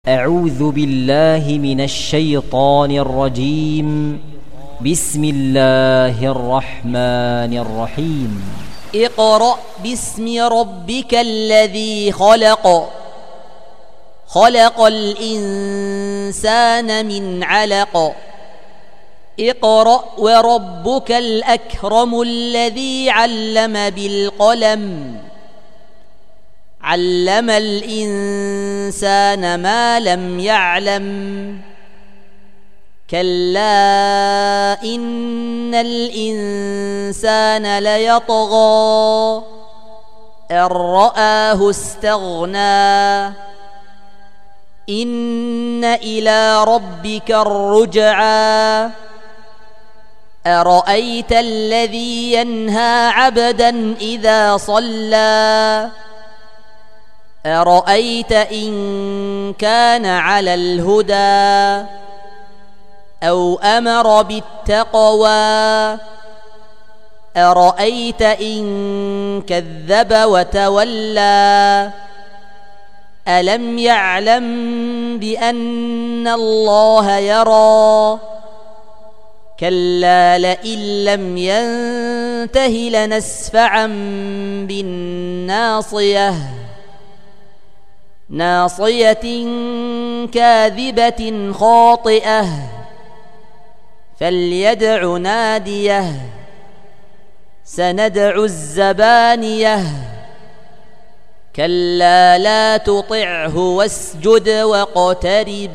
أعوذ بالله من الشيطان الرجيم. بسم الله الرحمن الرحيم. اقرأ باسم ربك الذي خلق. خلق الإنسان من علق. اقرأ وربك الأكرم الذي علم بالقلم. علم الإنسان ما لم يعلم. كلا إن الإنسان ليطغى أن رآه استغنى. إن إلى ربك الرجعى. أرأيت الذي ينهى عبدا إذا صلى. أرأيت إن كان على الهدى أو أمر بالتقوى. أرأيت إن كذب وتولى. ألم يعلم بأن الله يرى. كلا لئن لم ينته لنسفعا بالناصية. ناصية كاذبة خاطئة. فليدع ناديه. سندع الزبانية. كلا لا تطعه واسجد واقترب.